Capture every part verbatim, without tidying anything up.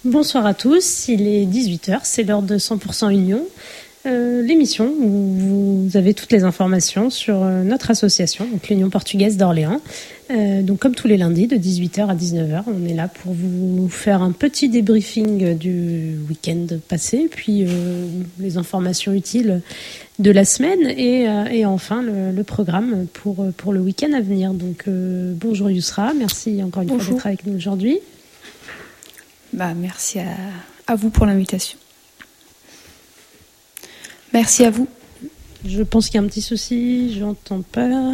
Bonsoir à tous, il est dix-huit heures, c'est l'heure de cent pour cent Union, euh, l'émission où vous avez toutes les informations sur euh, notre association, donc l'Union portugaise d'Orléans. Euh, donc comme tous les lundis, de dix-huit heures à dix-neuf heures, on est là pour vous faire un petit débriefing du week-end passé, puis euh, les informations utiles de la semaine et, euh, et enfin le, le programme pour, pour le week-end à venir. Donc euh, bonjour Yousra, merci encore une bonjour. fois d'être avec nous aujourd'hui. Bah, merci à, à vous pour l'invitation. Merci à vous. Je pense qu'il y a un petit souci, j'entends pas.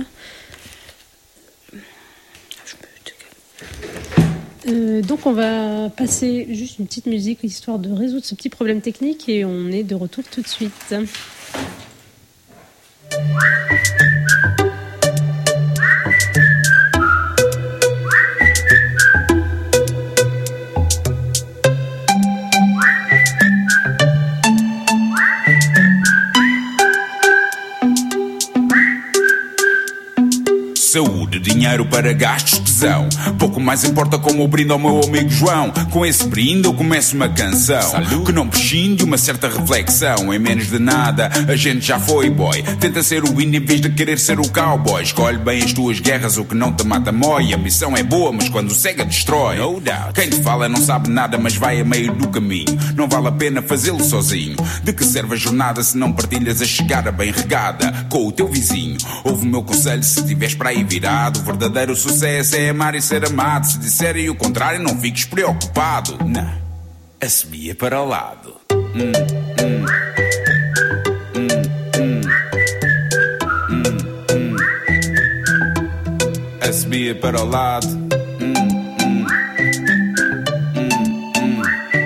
Euh, donc on va passer juste une petite musique histoire de résoudre ce petit problème technique et on est de retour tout de suite. Saúde, dinheiro para gastos, tesão. Pouco mais importa como eu brindo ao meu amigo João. Com esse brinde eu começo uma canção Salud. Que não prescinde uma certa reflexão. Em menos de nada a gente já foi boy. Tenta ser o índio em vez de querer ser o cowboy. Escolhe bem as tuas guerras, o que não te mata mói. A missão é boa, mas quando cega destrói. No doubt. Quem te fala não sabe nada, mas vai a meio do caminho. Não vale a pena fazê-lo sozinho. De que serve a jornada se não partilhas a chegada bem regada com o teu vizinho? Ouve o meu conselho se tiveres para aí virado. O verdadeiro sucesso é amar e ser amado. Se disserem o contrário, não fiques preocupado. Não, assobia para o lado. Hum, hum. Hum, hum. Hum, hum. Assobia para o lado. Hum, hum. Hum, hum.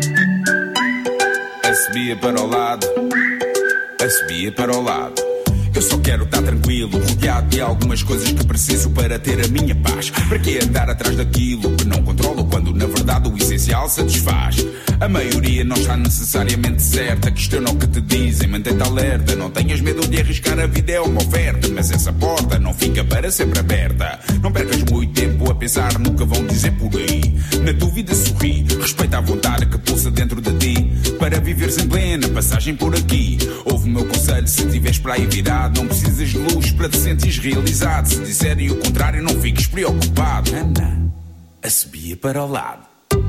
Assobia para o lado. Assobia para o lado. Eu só quero estar tranquilo, rodeado de algumas coisas que preciso para ter a minha paz. Para que andar atrás daquilo que não controlo quando na verdade o essencial satisfaz? A maioria não está necessariamente certa. Questiona o que te dizem, mantém-te alerta. Não tenhas medo de arriscar, a vida é uma oferta. Mas essa porta não fica para sempre aberta. Não percas muito tempo a pensar no que vão dizer por aí. Na dúvida sorri, respeita a vontade que pulsa dentro de ti. Para viveres em plena passagem por aqui. Ouve o meu conselho se tiveres para aí virado. Não precisas de luz para te sentires realizado. Se disserem o contrário, não fiques preocupado. Anda, assobia para o lado.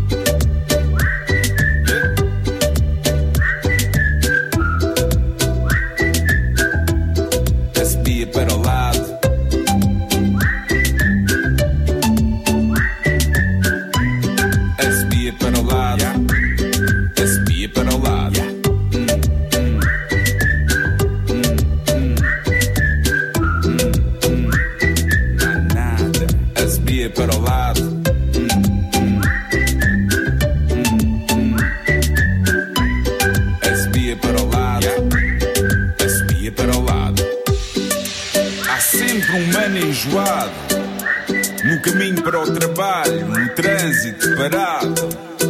Assobia para o lado. Assobia para o lado. Assobia para o lado. Para o lado. Hum, hum. Hum, hum. Assobia para o lado. Assobia para o lado. Há sempre um mano enjoado no caminho para o trabalho, no trânsito parado.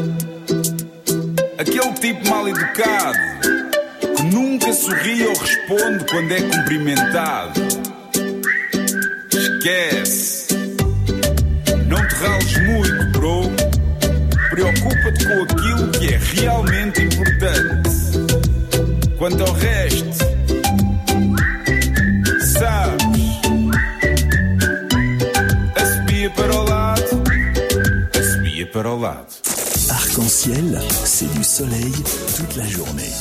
Aquele tipo mal educado que nunca sorri ou responde quando é cumprimentado. Esquece. Não te rales muito, bro. Preocupa-te com aquilo que é realmente importante. Quanto ao resto, sabes, assobia para o lado. Assobia para o lado. Arc-en-ciel, c'est du soleil toute la journée.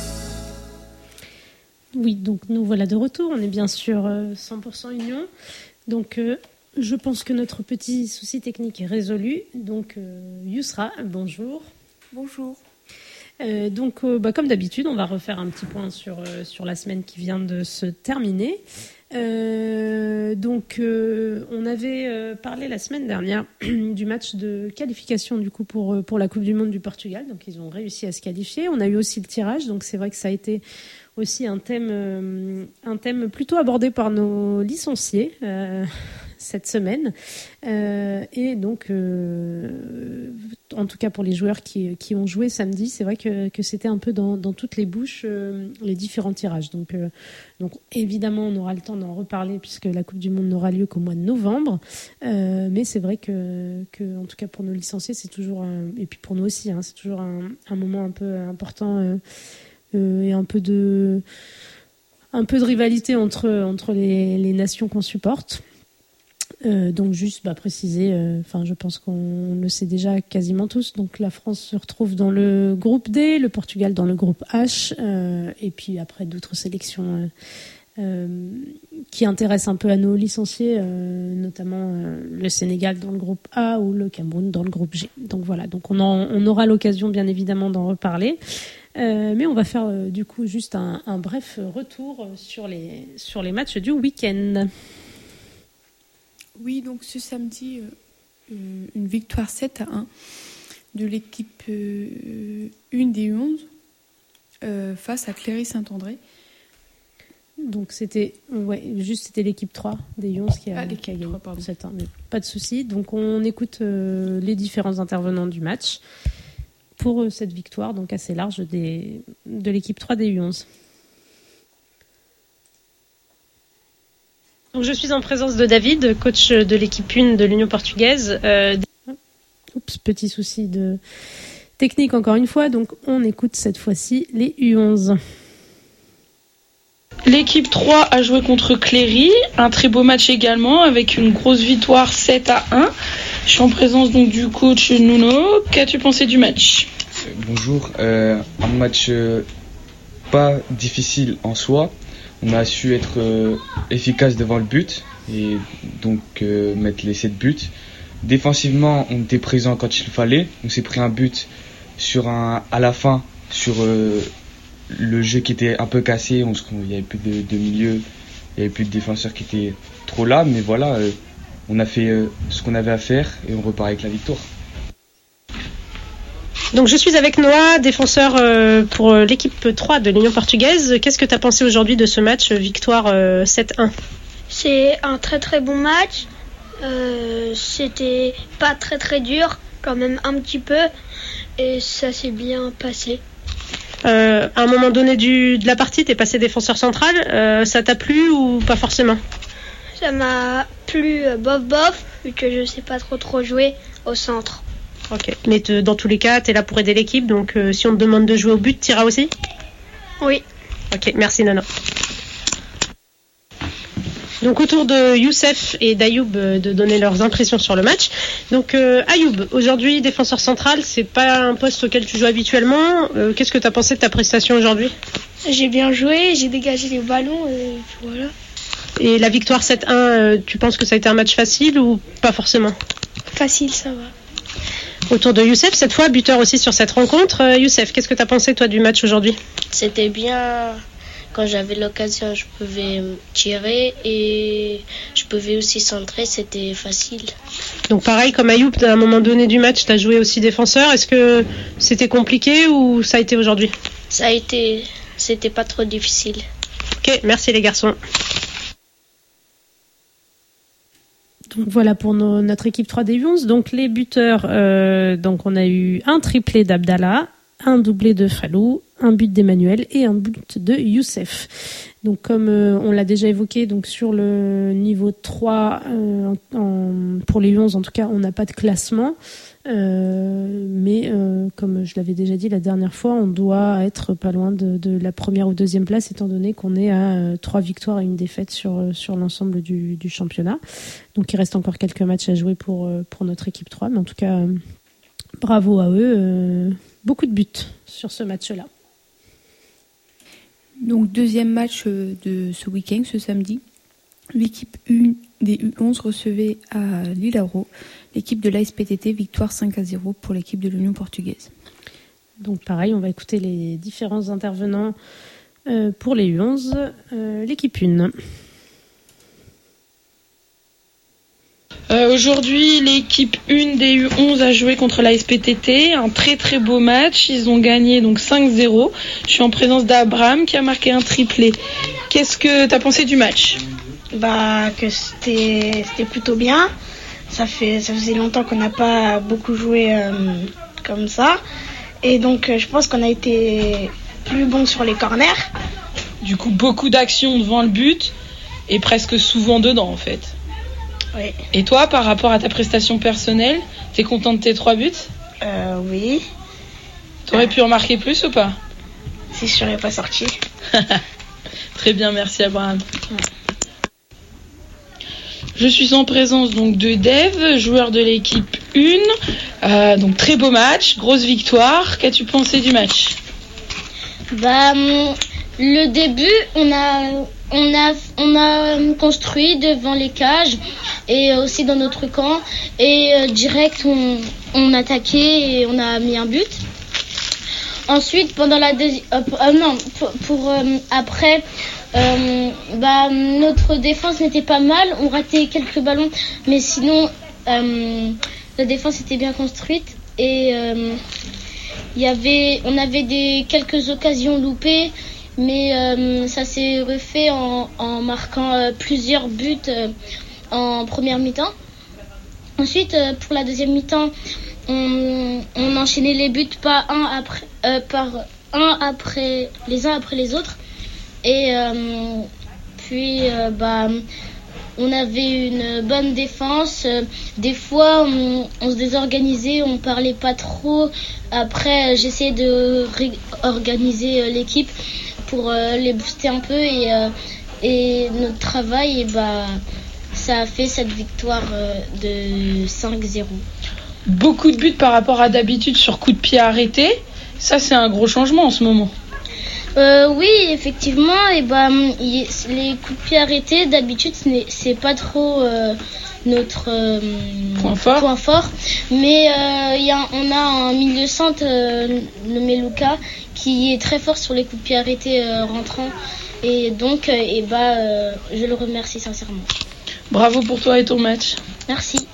Oui, donc nous voilà de retour. On est bien sûr euh, cent pour cent Union. Donc... Euh, Je pense que notre petit souci technique est résolu. Donc, euh, Yousra, bonjour. Bonjour. Euh, donc, euh, bah, comme d'habitude, on va refaire un petit point sur, euh, sur la semaine qui vient de se terminer. Euh, donc, euh, on avait euh, parlé la semaine dernière du match de qualification du coup pour, pour la Coupe du Monde du Portugal. Donc, ils ont réussi à se qualifier. On a eu aussi le tirage. Donc, c'est vrai que ça a été aussi un thème, euh, un thème plutôt abordé par nos licenciés. Euh, cette semaine. Euh, et donc, euh, en tout cas pour les joueurs qui, qui ont joué samedi, c'est vrai que, que c'était un peu dans, dans toutes les bouches euh, les différents tirages. Donc, euh, donc évidemment, on aura le temps d'en reparler puisque la Coupe du Monde n'aura lieu qu'au mois de novembre. Euh, mais c'est vrai que, que, en tout cas pour nos licenciés, c'est toujours un, et puis pour nous aussi, hein, c'est toujours un, un moment un peu important euh, euh, et un peu de un peu de rivalité entre entre les, les nations qu'on supporte. Euh, donc juste bah, préciser, enfin euh, je pense qu'on le sait déjà quasiment tous. Donc la France se retrouve dans le groupe D, le Portugal dans le groupe H, euh, et puis après d'autres sélections euh, euh, qui intéressent un peu à nos licenciés, euh, notamment euh, le Sénégal dans le groupe A ou le Cameroun dans le groupe G. Donc voilà, donc on, en, on aura l'occasion bien évidemment d'en reparler. Euh, mais on va faire euh, du coup juste un, un bref retour sur les, sur les matchs du week-end. Oui, donc ce samedi, euh, une victoire sept à un de l'équipe euh, une des U onze euh, face à Cléry-Saint-André. Donc c'était ouais, juste c'était l'équipe trois des U onze qui a, ah, qui a gagné sept un. Pas de souci. Donc on écoute euh, les différents intervenants du match pour euh, cette victoire donc assez large des, de l'équipe trois des U onze. Donc je suis en présence de David, coach de l'équipe un de l'Union portugaise. Euh, Oups, petit souci de technique encore une fois. Donc on écoute cette fois-ci les U onze. L'équipe trois a joué contre Cléry, un très beau match également avec une grosse victoire sept à un. Je suis en présence donc du coach Nuno. Qu'as-tu pensé du match ? Bonjour, euh, un match euh, pas difficile en soi. On a su être euh, efficace devant le but et donc euh, mettre les sept buts. Défensivement, on était présent quand il fallait. On s'est pris un but sur un, à la fin sur euh, le jeu qui était un peu cassé. On, il n'y avait plus de, de milieu, il n'y avait plus de défenseurs qui étaient trop là. Mais voilà, euh, on a fait euh, ce qu'on avait à faire et on repart avec la victoire. Donc je suis avec Noah, défenseur euh, pour l'équipe trois de l'Union portugaise. Qu'est-ce que tu as pensé aujourd'hui de ce match, victoire euh, sept un ? C'est un très très bon match. Euh, c'était pas très très dur, quand même un petit peu. Et ça s'est bien passé. Euh, à un moment donné du, de la partie, tu es passé défenseur central. Euh, ça t'a plu ou pas forcément ? Ça m'a plu euh, bof bof, vu que je sais pas trop trop jouer au centre. Ok, mais te, dans tous les cas, tu es là pour aider l'équipe, donc euh, si on te demande de jouer au but, tu iras aussi ? Oui. Ok, merci Nana. Donc autour de Youssef et d'Ayoub euh, de donner leurs impressions sur le match. Donc euh, Ayoub, aujourd'hui défenseur central, c'est pas un poste auquel tu joues habituellement. Euh, qu'est-ce que tu as pensé de ta prestation aujourd'hui ? J'ai bien joué, j'ai dégagé les ballons et voilà. Et la victoire sept un, euh, tu penses que ça a été un match facile ou pas forcément ? Facile, ça va. Autour de Youssef, cette fois, buteur aussi sur cette rencontre. Euh, Youssef, qu'est-ce que tu as pensé, toi, du match aujourd'hui ? C'était bien. Quand j'avais l'occasion, je pouvais tirer et je pouvais aussi centrer. C'était facile. Donc pareil, comme Ayoub, à un moment donné du match, tu as joué aussi défenseur. Est-ce que c'était compliqué ou ça a été aujourd'hui ? Ça a été... C'était pas trop difficile. Ok, merci les garçons. Donc voilà pour nos, notre équipe trois des U onze. Donc les buteurs, euh, donc on a eu un triplé d'Abdallah, un doublé de Falou, un but d'Emmanuel et un but de Youssef. Donc comme euh, on l'a déjà évoqué, donc sur le niveau trois, euh, en, pour les U onze en tout cas, on n'a pas de classement. Euh, mais euh, comme je l'avais déjà dit la dernière fois, on doit être pas loin de, de la première ou deuxième place étant donné qu'on est à euh, trois victoires et une défaite sur, sur l'ensemble du, du championnat. Donc il reste encore quelques matchs à jouer pour, pour notre équipe trois, mais en tout cas euh, bravo à eux, euh, beaucoup de buts sur ce match-là. Donc deuxième match de ce week-end, ce samedi, l'équipe un des U onze recevait à Lillaro l'équipe de l'A S P T T, victoire cinq à zéro pour l'équipe de l'Union portugaise. Donc pareil, on va écouter les différents intervenants euh, pour les U onze. Euh, l'équipe un. Euh, aujourd'hui, l'équipe un des U onze a joué contre l'A S P T T, un très très beau match. Ils ont gagné donc cinq zéro. Je suis en présence d'Abraham qui a marqué un triplé. Qu'est-ce que tu as pensé du match ? bah, que c'était, c'était plutôt bien. Ça, fait, ça faisait longtemps qu'on n'a pas beaucoup joué euh, comme ça. Et donc, euh, je pense qu'on a été plus bon sur les corners. Du coup, beaucoup d'actions devant le but et presque souvent dedans, en fait. Oui. Et toi, par rapport à ta prestation personnelle, t'es content de tes trois buts ? Euh, oui. T'aurais euh... pu en marquer plus ou pas ? Si je serais pas sorti. Très bien, merci Abraham. Ouais. Je suis en présence donc de Dave, joueur de l'équipe un. Euh, donc très beau match, grosse victoire. Qu'as-tu pensé du match ? Bah, le début, on a, on a, on a construit devant les cages et aussi dans notre camp. Et euh, direct, on, on attaquait et on a mis un but. Ensuite, pendant la deuxième, euh, euh, non, pour, pour euh, après, euh, bah notre défense n'était pas mal. On ratait quelques ballons, mais sinon, euh, la défense était bien construite et euh, il y avait, on avait des quelques occasions loupées, mais euh, ça s'est refait en, en marquant euh, plusieurs buts euh, en première mi-temps. Ensuite, euh, pour la deuxième mi-temps, on, on enchaînait les buts pas un après, euh, par un après les uns après les autres. Et euh, puis, euh, bah, on avait une bonne défense. Des fois, on, on se désorganisait, on parlait pas trop. Après, j'essayais de réorganiser l'équipe pour euh, les booster un peu et, euh, et notre travail, et bah, ça a fait cette victoire euh, de cinq zéro. Beaucoup de buts par rapport à d'habitude sur coup de pied arrêté. Ça, c'est un gros changement en ce moment. Euh, oui, effectivement, et bah, y, les coups de pied arrêtés, d'habitude, ce n'est, c'est pas trop euh, notre euh, point fort. Point fort. Mais euh, y a, on a un milieu centre, euh, nommé Lucas, qui est très fort sur les coups de pied arrêtés euh, rentrants. Et donc, euh, et bah, euh, je le remercie sincèrement. Bravo pour toi et ton match. Merci.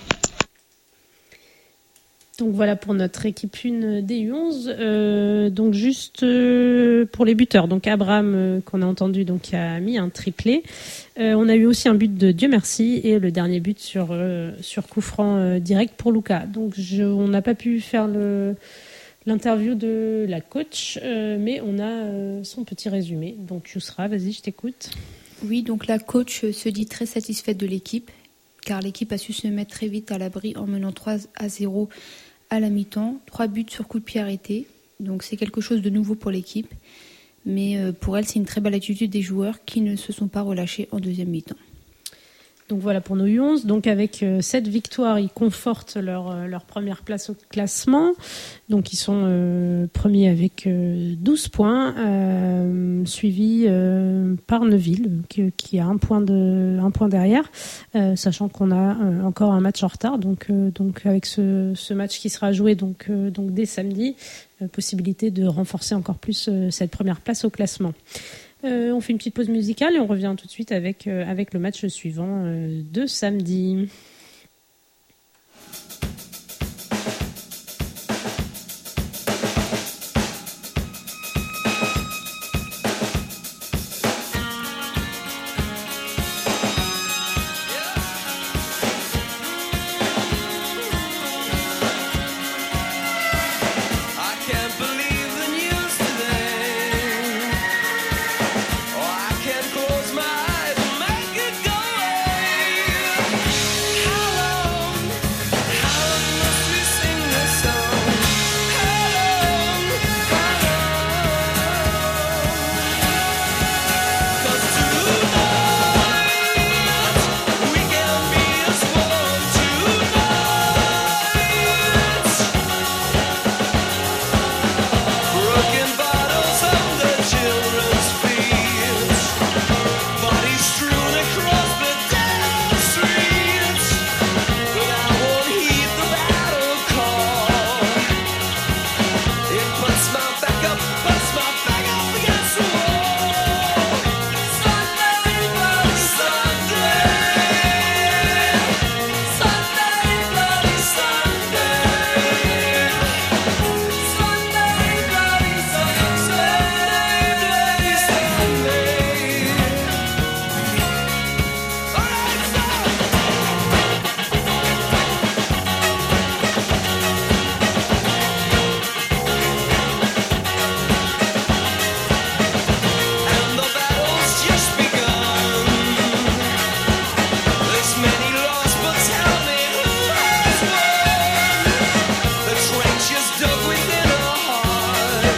Donc voilà pour notre équipe un des U onze. Euh, donc juste euh, pour les buteurs. Donc Abraham euh, qu'on a entendu donc a mis un triplé. Euh, on a eu aussi un but de Dieu merci et le dernier but sur euh, sur coup franc euh, direct pour Lucas. Donc je, on n'a pas pu faire le l'interview de la coach, euh, mais on a euh, son petit résumé. Donc Yousra, vas-y, je t'écoute. Oui, donc la coach se dit très satisfaite de l'équipe, car l'équipe a su se mettre très vite à l'abri en menant trois à zéro à la mi-temps, trois buts sur coup de pied arrêté. Donc c'est quelque chose de nouveau pour l'équipe, mais pour elle c'est une très belle attitude des joueurs qui ne se sont pas relâchés en deuxième mi-temps. Donc voilà pour nos U onze. Donc avec euh, cette victoire, ils confortent leur, euh, leur première place au classement. Donc ils sont euh, premiers avec euh, douze points, euh, suivis euh, par Neuville qui, qui a un point, de, un point derrière, euh, sachant qu'on a euh, encore un match en retard. Donc, euh, donc avec ce, ce match qui sera joué donc, euh, donc dès samedi, euh, possibilité de renforcer encore plus euh, cette première place au classement. Euh, on fait une petite pause musicale et on revient tout de suite avec, euh, avec le match suivant euh, de samedi. Close my eyes and make it go away.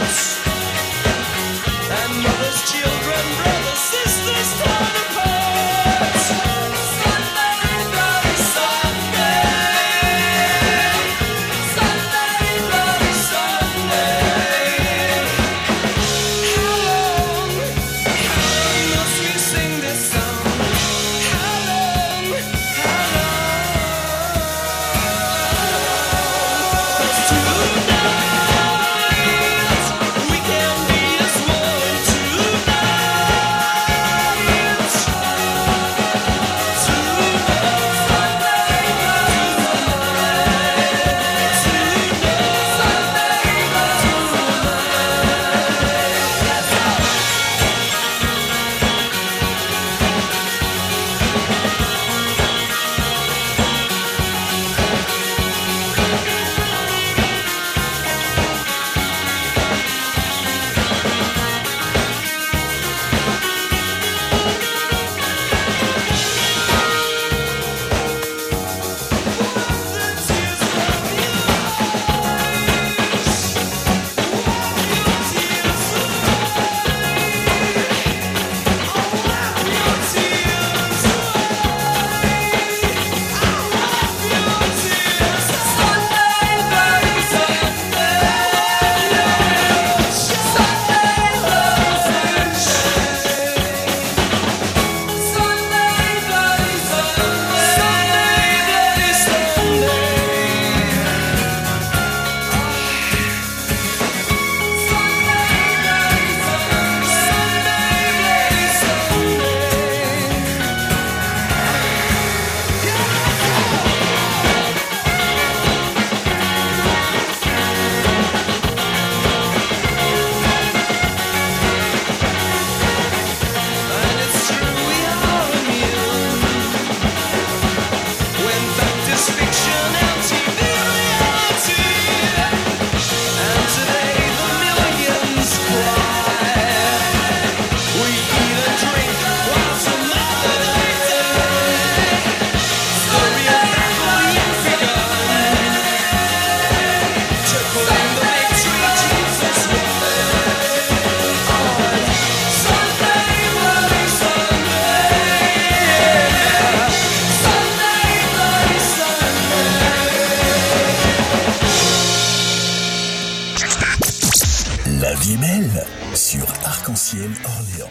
sur Arc-en-Ciel Orléans.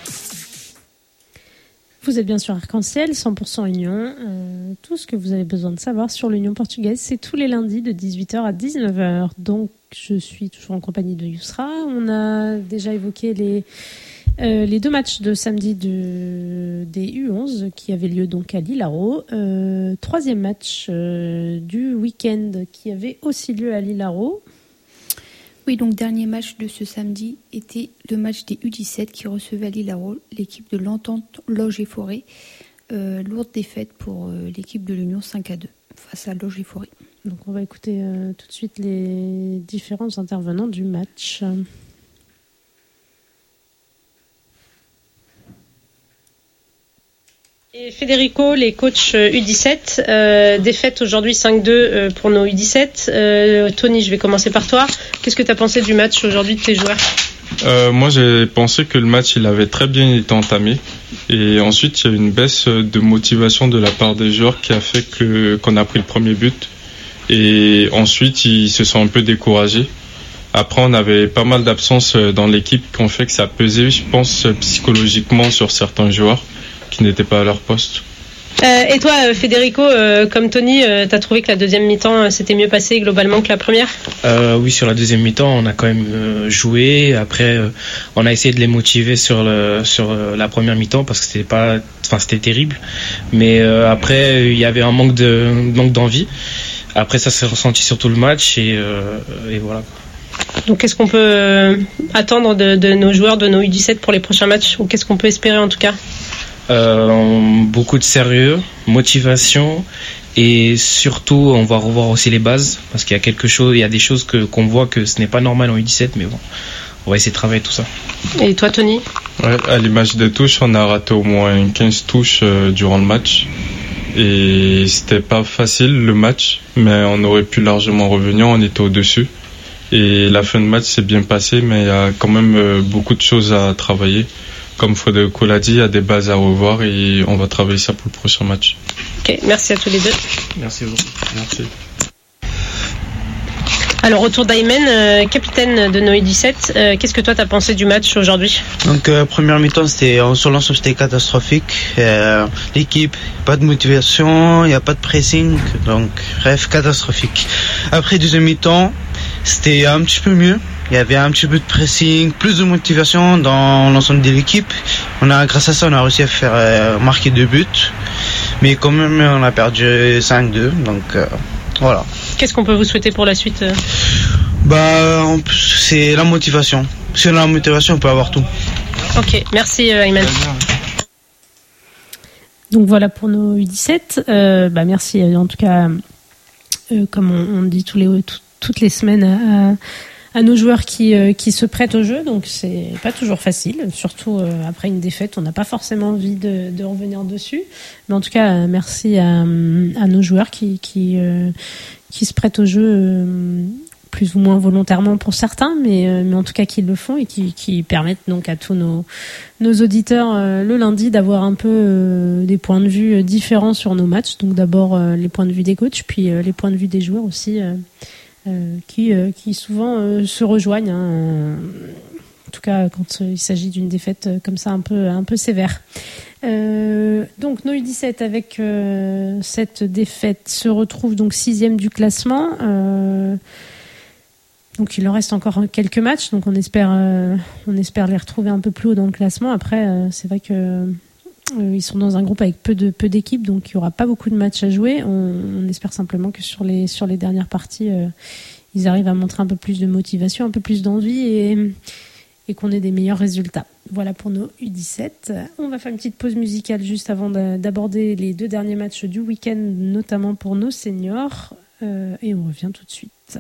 Vous êtes bien sur Arc-en-Ciel, cent pour cent Union. Euh, tout ce que vous avez besoin de savoir sur l'Union portugaise, c'est tous les lundis de dix-huit heures à dix-neuf heures. Donc, je suis toujours en compagnie de Yousra. On a déjà évoqué les, euh, les deux matchs de samedi de, des U onze qui avaient lieu donc à Lillaro. Euh, troisième match euh, du week-end qui avait aussi lieu à Lillaro. Oui, donc dernier match de ce samedi était le match des U dix-sept qui recevait à Lillaro l'équipe de l'Entente Loge et Forêt. Euh, lourde défaite pour euh, l'équipe de l'Union cinq à deux face à Loge et Forêt. Donc on va écouter euh, tout de suite les différents intervenants du match. Et Federico, les coachs U dix-sept, euh, défaite aujourd'hui cinq deux euh, pour nos U dix-sept. Euh, Tony, je vais commencer par toi. Qu'est-ce que tu as pensé du match aujourd'hui de tes joueurs ? euh, Moi, j'ai pensé que le match, il avait très bien été entamé. Et ensuite, il y a eu une baisse de motivation de la part des joueurs qui a fait que, qu'on a pris le premier but. Et ensuite, ils se sont un peu découragés. Après, on avait pas mal d'absences dans l'équipe qui ont fait que ça pesait, je pense, psychologiquement sur certains joueurs qui n'étaient pas à leur poste. Euh, et toi, Federico, euh, comme Tony, euh, t'as trouvé que la deuxième mi-temps euh, s'était mieux passée globalement que la première ? euh, Oui, sur la deuxième mi-temps, on a quand même euh, joué. Après, euh, on a essayé de les motiver sur le sur euh, la première mi-temps parce que c'était pas, enfin c'était terrible. Mais euh, après, il y avait un manque de manque d'envie. Après, ça s'est ressenti sur tout le match et, euh, et voilà. Donc, qu'est-ce qu'on peut euh, attendre de, de nos joueurs, de nos U dix-sept pour les prochains matchs, ou qu'est-ce qu'on peut espérer en tout cas ? Euh, beaucoup de sérieux, motivation et surtout on va revoir aussi les bases parce qu'il y a quelque chose, il y a des choses que qu'on voit que ce n'est pas normal en U dix-sept, mais bon, on va essayer de travailler tout ça. Et toi, Tony ? Ouais, à l'image des touches, on a raté au moins quinze touches euh, durant le match et c'était pas facile le match, mais on aurait pu largement revenir, on était au-dessus. Et la fin de match s'est bien passée, mais il y a quand même euh, beaucoup de choses à travailler. Comme Federico l'a dit, il y a des bases à revoir et on va travailler ça pour le prochain match. Ok, merci à tous les deux. Merci beaucoup. Merci. Alors, autour d'Aymen, euh, capitaine de nos U dix-sept, euh, qu'est-ce que toi t'as pensé du match aujourd'hui ? Donc, euh, première mi-temps, c'était, sur l'ensemble, c'était catastrophique. Euh, l'équipe, pas de motivation, il n'y a pas de pressing, donc, bref, catastrophique. Après, deuxième mi-temps, c'était un petit peu mieux. Il y avait un petit peu de pressing, plus de motivation dans l'ensemble de l'équipe. On a, grâce à ça, on a réussi à faire euh, marquer deux buts. Mais quand même, on a perdu cinq deux. Donc, euh, voilà. Qu'est-ce qu'on peut vous souhaiter pour la suite ? Bah, c'est la motivation. Si on a la motivation, on peut avoir tout. Ok, merci Aymen. Donc voilà pour nos U dix-sept. Euh, bah merci en tout cas, euh, comme on, on dit tous les, tout, toutes les semaines à, à nos joueurs qui, euh, qui se prêtent au jeu. Donc c'est pas toujours facile, surtout euh, après une défaite, on n'a pas forcément envie de, de revenir dessus. Mais en tout cas, euh, merci à, à nos joueurs qui, qui, euh, qui se prêtent au jeu. Euh, plus ou moins volontairement pour certains, mais, euh, mais en tout cas qui le font et qui, qui permettent donc à tous nos, nos auditeurs euh, le lundi d'avoir un peu euh, des points de vue différents sur nos matchs. Donc d'abord euh, les points de vue des coachs, puis euh, les points de vue des joueurs aussi, euh, euh, qui, euh, qui souvent euh, se rejoignent. Hein, en tout cas quand euh, il s'agit d'une défaite euh, comme ça un peu, un peu sévère. Euh, donc nos U dix-sept avec euh, cette défaite se retrouvent donc sixième du classement. Euh, Donc il leur reste encore quelques matchs, donc on espère, euh, on espère les retrouver un peu plus haut dans le classement. Après, euh, c'est vrai que euh, ils sont dans un groupe avec peu de peu d'équipes, donc il y aura pas beaucoup de matchs à jouer. On, on espère simplement que sur les sur les dernières parties, euh, ils arrivent à montrer un peu plus de motivation, un peu plus d'envie et et qu'on ait des meilleurs résultats. Voilà pour nos U dix-sept. On va faire une petite pause musicale juste avant d'aborder les deux derniers matchs du week-end, notamment pour nos seniors, euh, et on revient tout de suite.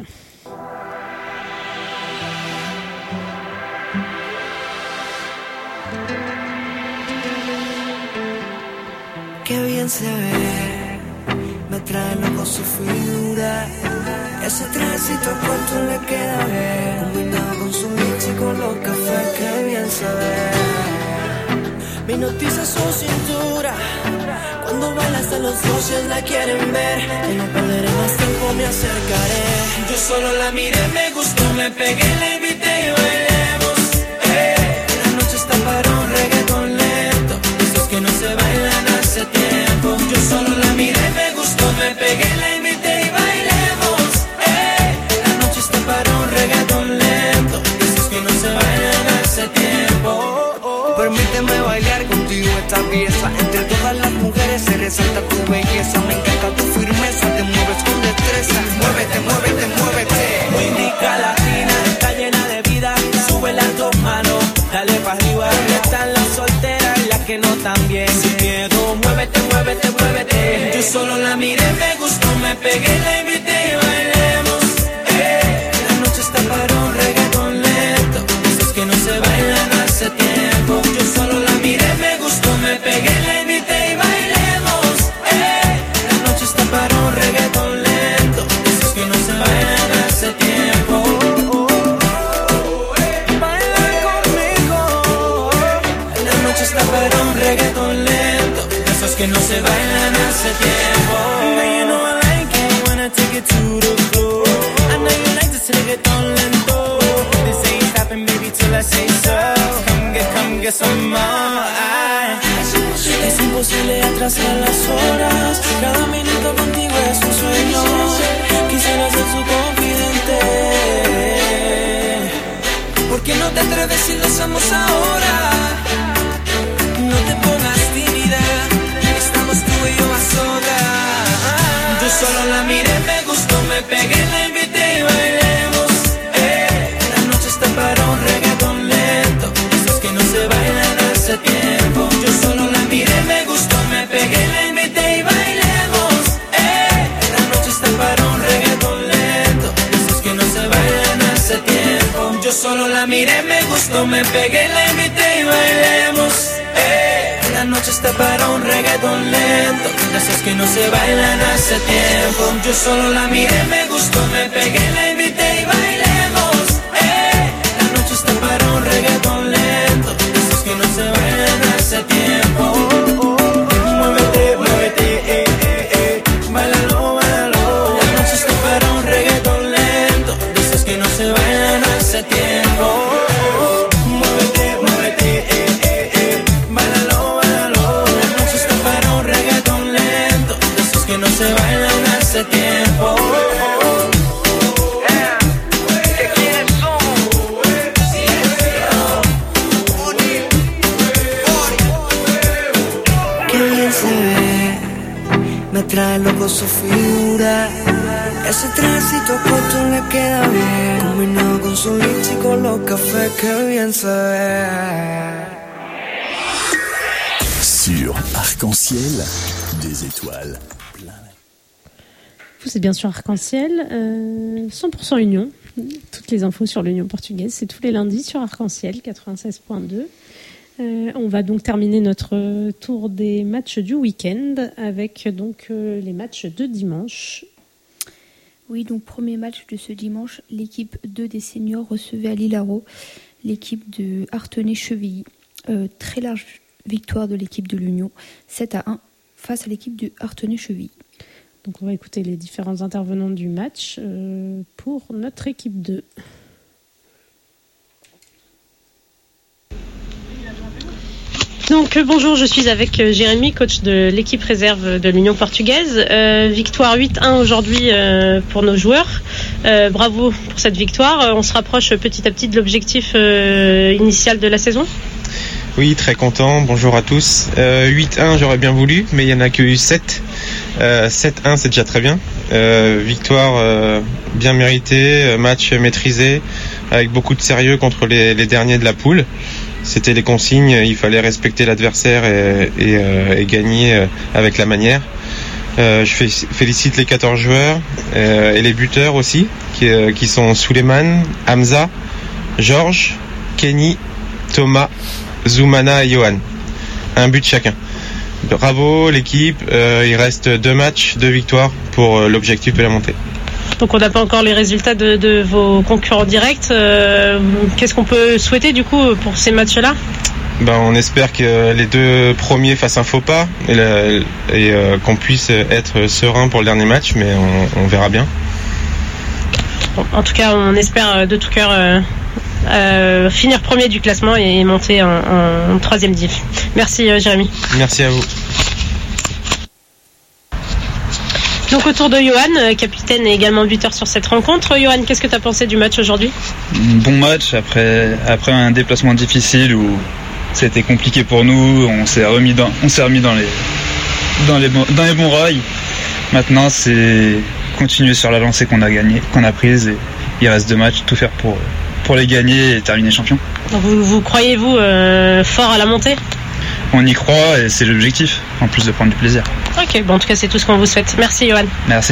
Qué bien se ve, me trae loco su figura. Ese trajecito corto le queda bien, combinado con su mix y con los cafés. Qué bien se ve, me hipnotiza su cintura. Cuando baila hasta los socios la quieren ver. Y no perderé más tiempo, me acercaré. Yo solo la miré, me gustó, me pegué, la invité y bailemos. Eh, la noche está para un reggaetón lento, esos que no se bailan hace tiempo. Yo solo la miré, me gustó, me pegué, la invité y bailemos. Eh, la noche está para un reggaetón lento, esos que no se bailan hace tiempo. Permíteme bailar contigo esta pieza. Entre todas las mujeres se resalta tu belleza. Me encanta tu firmeza, te mueves con destreza. Muévete, muévete, muévete. Muy rica latina, está llena de vida. Sube las dos manos, dale pa' arriba. ¿Dónde están las solteras y las que no tan bien? Sin miedo, muévete, muévete, muévete. Yo solo la miré, me gustó, me pegué, la invité y bailemos. Eh, la noche está para un reggaetón lento, esos que no se bailan hace tiempo. Yo solo la miré, me gustó, me pegué, la invité y bailemos. Eh, la noche está para un reggaetón lento, esos que no se bailan hace tiempo. Baila conmigo. La noche está para un reggaetón lento, esos que no se bailan hace tiempo. Now you know I like it when I take it to the floor. I know you like this reggaetón lento. This ain't stopping, baby, till I say so. Come get, come get some more. Ay. Es imposible atrasar las horas. Cada minuto contigo es un sueño. Quisiera ser su confidente. ¿Por qué no te atreves si lo hacemos ahora? No te pongas tímida, estamos tú y yo a solas. Yo solo la miré, me gustó, me pegué, la invité y bailemos. Eh, la noche está para un reggaetón lento, esos que no se bailan hace tiempo. Yo solo la miré, me gustó, me pegué, la invité y bailemos. Eh, la noche está para un reggaetón lento, esos que no se bailan hace tiempo. Yo solo la miré, me gustó, me pegué, la invité y bailemos. Eh, la noche está para un reggaetón lento, esos que no se bailan hace tiempo. Yo solo la miré, me gustó, me pegué, la invité y bailemos. hace tiempo. Muévete, muévete, eh, eh, eh. Báilalo, báilalo. La noche está para un reggaetón lento, de esos que no se bailan hace tiempo. Me trae loco su figura, ese trajecito corto le queda bien, combinado con su lips y con los cafés que bien se ve. Sur Arc-en-Ciel, des étoiles. Vous, c'est bien sûr Arc-en-Ciel, euh, cent pour cent Union. Toutes les infos sur l'Union portugaise, c'est tous les lundis sur Arc-en-Ciel quatre-vingt-seize point deux. Euh, on va donc terminer notre tour des matchs du week-end avec donc euh, les matchs de dimanche. Oui, donc premier match de ce dimanche, l'équipe deux des seniors recevait à Lillaro l'équipe de Artenay-Chevilly. Euh, très large victoire de l'équipe de l'Union, sept à un face à l'équipe de Artenay-Chevilly. Donc on va écouter les différents intervenants du match euh, pour notre équipe deux. Donc euh, bonjour, je suis avec euh, Jérémy, coach de l'équipe réserve de l'Union portugaise. Euh, victoire huit un aujourd'hui euh, pour nos joueurs. Euh, bravo pour cette victoire. Euh, on se rapproche petit à petit de l'objectif euh, initial de la saison. Oui, très content. Bonjour à tous. Euh, huit un, j'aurais bien voulu, mais il n'y en a que eu sept. Euh, sept un, c'est déjà très bien. Euh, victoire euh, bien méritée, match maîtrisé, avec beaucoup de sérieux contre les, les derniers de la poule. C'était les consignes, il fallait respecter l'adversaire et, et, euh, et gagner euh, avec la manière. Euh, je fais, félicite les quatorze joueurs euh, et les buteurs aussi, qui, euh, qui sont Suleiman, Hamza, Georges, Kenny, Thomas, Zoumana et Johan. Un but chacun. Bravo l'équipe, euh, il reste deux matchs, deux victoires pour euh, l'objectif de la montée. Donc on n'a pas encore les résultats de, de vos concurrents directs. Euh, qu'est-ce qu'on peut souhaiter du coup pour ces matchs-là ? Ben, on espère que les deux premiers fassent un faux pas et, la, et euh, qu'on puisse être serein pour le dernier match, mais on, on verra bien. Bon, en tout cas, on espère de tout cœur euh, euh, finir premier du classement et monter en, en troisième div. Merci euh, Jérémy. Merci à vous. Donc autour de Johan, capitaine et également buteur sur cette rencontre. Johan, qu'est-ce que tu as pensé du match aujourd'hui ? Bon match, après, après un déplacement difficile où c'était compliqué pour nous, on s'est remis dans, on s'est remis dans les, dans les, dans les bons rails. Maintenant, c'est continuer sur la lancée qu'on a gagnée, qu'on a prise, et il reste deux matchs, tout faire pour, pour les gagner et terminer champion. Donc vous, vous croyez-vous euh, fort à la montée ? On y croit et c'est l'objectif, en plus de prendre du plaisir. Ok, bon en tout cas c'est tout ce qu'on vous souhaite. Merci Johan. Merci.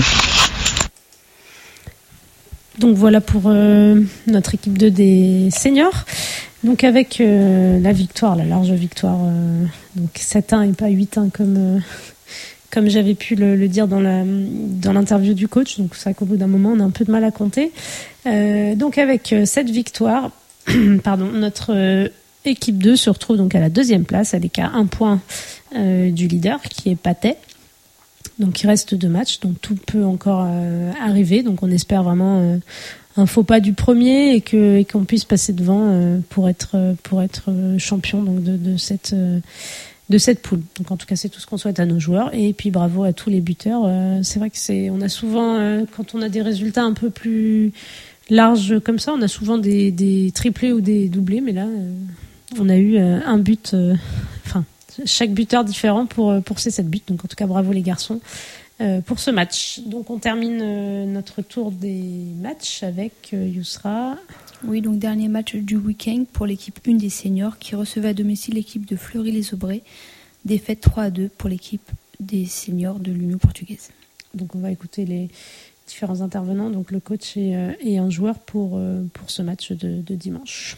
Donc voilà pour euh, notre équipe deux des seniors. Donc avec euh, la victoire, la large victoire, euh, donc sept un et pas huit un comme, euh, comme j'avais pu le, le dire dans, la, dans l'interview du coach. Donc c'est vrai qu'au bout d'un moment on a un peu de mal à compter. Euh, donc avec euh, cette victoire, pardon, notre... Euh, Équipe deux se retrouve donc à la deuxième place, à l'écart un point euh, du leader qui est Patay. Donc il reste deux matchs, donc tout peut encore euh, arriver. Donc on espère vraiment euh, un faux pas du premier et, que, et qu'on puisse passer devant euh, pour être, pour être champion donc de, de, cette, euh, de cette poule. Donc en tout cas c'est tout ce qu'on souhaite à nos joueurs. Et puis bravo à tous les buteurs. Euh, c'est vrai que c'est, on a souvent, euh, quand on a des résultats un peu plus larges comme ça, on a souvent des, des triplés ou des doublés, mais là... Euh, on a eu euh, un but, euh, enfin chaque buteur différent pour pour ces sept buts. Donc en tout cas bravo les garçons euh, pour ce match. Donc on termine euh, notre tour des matchs avec euh, Yousra. Oui, donc dernier match du week-end pour l'équipe un des seniors qui recevait à domicile l'équipe de Fleury-les-Aubrais. Défaite trois à deux pour l'équipe des seniors de l'Union portugaise. Donc on va écouter les différents intervenants, donc le coach et, euh, et un joueur pour euh, pour ce match de, de dimanche.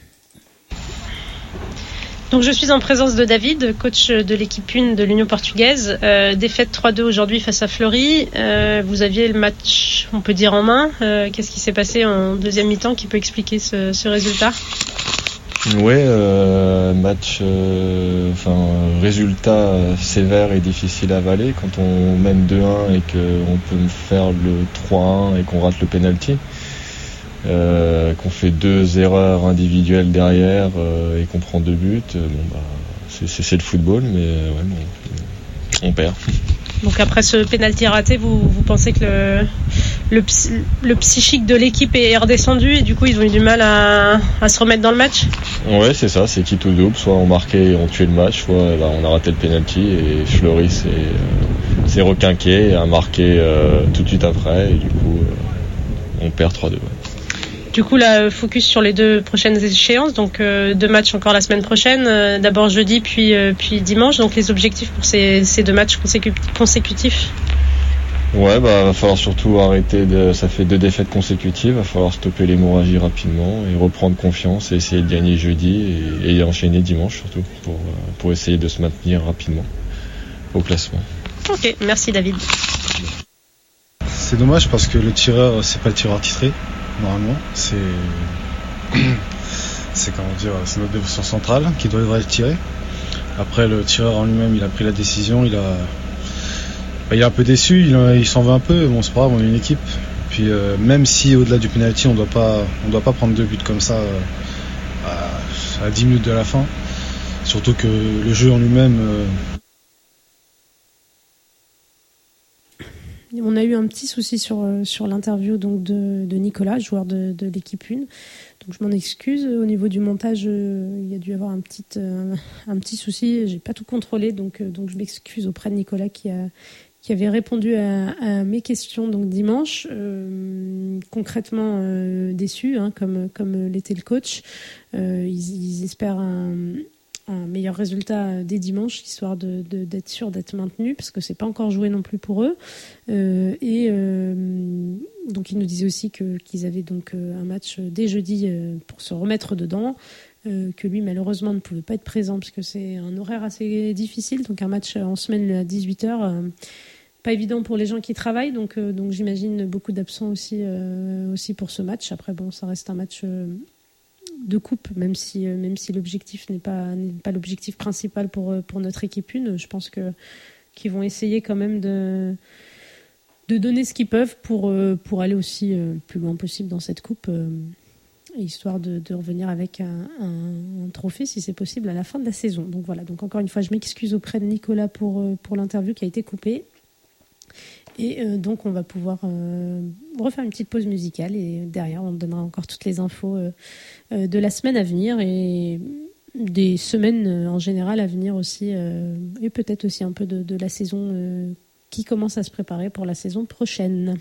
Donc je suis en présence de David, coach de l'équipe un de l'Union portugaise. Euh, défaite trois deux aujourd'hui face à Fleury. Euh, vous aviez le match, on peut dire, en main. Euh, qu'est-ce qui s'est passé en deuxième mi-temps qui peut expliquer ce, ce résultat ? Ouais, euh, match, euh, enfin résultat sévère et difficile à avaler quand on mène deux un et qu'on peut faire le trois un et qu'on rate le penalty. euh, qu'on fait deux erreurs individuelles derrière euh, et qu'on prend deux buts, euh, bon bah c'est, c'est, c'est le football, mais euh, ouais, bon, on perd. Donc après ce pénalty raté, vous, vous pensez que le, le, le psychique de l'équipe est redescendu et du coup ils ont eu du mal à, à se remettre dans le match? Ouais, c'est ça, c'est qui tout double, soit on marquait et on tuait le match, soit là, on a raté le pénalty et Fleury s'est, euh, s'est requinqué et a marqué euh, tout de suite après et du coup euh, on perd trois deux. Ouais. Du coup, là, focus sur les deux prochaines échéances. Donc, euh, deux matchs encore la semaine prochaine. Euh, d'abord jeudi, puis euh, puis dimanche. Donc, les objectifs pour ces, ces deux matchs consécu- consécutifs. Ouais, bah, va falloir surtout arrêter de, ça fait deux défaites consécutives. Va falloir stopper l'hémorragie rapidement et reprendre confiance et essayer de gagner jeudi et, et enchaîner dimanche surtout pour, pour essayer de se maintenir rapidement au classement. Ok, merci David. C'est dommage parce que le tireur, c'est pas le tireur titré. Normalement, c'est c'est comment dire, c'est notre défenseur central qui doit devrait tirer. Après, le tireur en lui-même, il a pris la décision, il a, bah, il est un peu déçu, il, il s'en veut un peu. Bon, c'est pas grave, on est une équipe. Puis euh, même si au-delà du penalty, on doit pas, on doit pas prendre deux buts comme ça euh, à, à dix minutes de la fin. Surtout que le jeu en lui-même. Euh, On a eu un petit souci sur, sur l'interview donc de, de Nicolas, joueur de, de l'équipe un. Donc je m'en excuse. Au niveau du montage, euh, il y a dû y avoir un petit, euh, un petit souci. J'ai pas tout contrôlé, donc, euh, donc je m'excuse auprès de Nicolas qui, a, qui avait répondu à, à mes questions donc dimanche. Euh, concrètement euh, déçu, hein, comme, comme l'était le coach. Euh, ils, ils espèrent un... un meilleur résultat dès dimanche, histoire de, de, d'être sûr d'être maintenu, parce que c'est pas encore joué non plus pour eux. Euh, et euh, donc ils nous disaient aussi que, qu'ils avaient donc un match dès jeudi euh, pour se remettre dedans, euh, que lui malheureusement ne pouvait pas être présent parce que c'est un horaire assez difficile, donc un match en semaine à dix-huit heures, euh, pas évident pour les gens qui travaillent, donc, euh, donc j'imagine beaucoup d'absents aussi, euh, aussi pour ce match. Après bon, ça reste un match euh, de coupe, même si, euh, même si l'objectif n'est pas, n'est pas l'objectif principal pour, pour notre équipe un. Je pense que, qu'ils vont essayer quand même de, de donner ce qu'ils peuvent pour, euh, pour aller aussi euh, le plus loin possible dans cette coupe, euh, histoire de, de revenir avec un, un, un trophée, si c'est possible, à la fin de la saison. Donc voilà, donc encore une fois, je m'excuse auprès de Nicolas pour, pour l'interview qui a été coupée. Et euh, donc on va pouvoir euh, refaire une petite pause musicale et derrière on donnera encore toutes les infos euh, euh, de la semaine à venir et des semaines euh, en général à venir aussi euh, et peut-être aussi un peu de, de la saison euh, qui commence à se préparer pour la saison prochaine.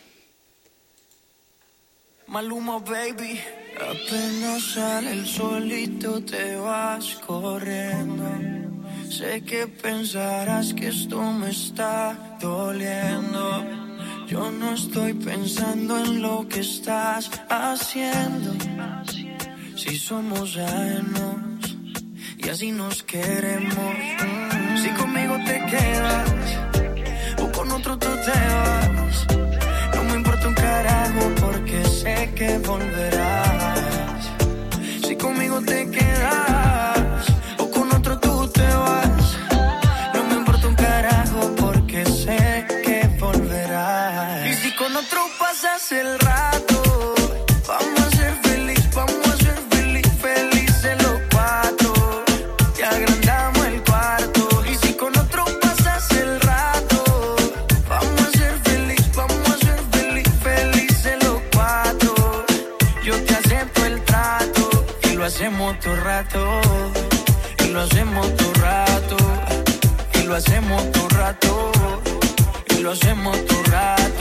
Maluma baby, apenas sale el solito te vas corriendo. Sé que pensarás que esto me está doliendo. Yo no estoy pensando en lo que estás haciendo. Si somos ajenos y así nos queremos. Si conmigo te quedas o con otro tú te vas. No me importa un carajo porque sé que volverás. Si conmigo te quedas o con otro tú te vas. No me importa un carajo porque sé que volverás. Y si con otro pasas el rato, vamos a ser feliz, vamos a ser feliz, felices los cuatro. Te agrandamos el cuarto. Y si con otro pasas el rato, vamos a ser feliz, vamos a ser feliz, felices los cuatro. Yo te acepto el trato y lo hacemos todo rato. Y lo hacemos todo rato. Y lo hacemos todo rato. Y lo hacemos todo rato.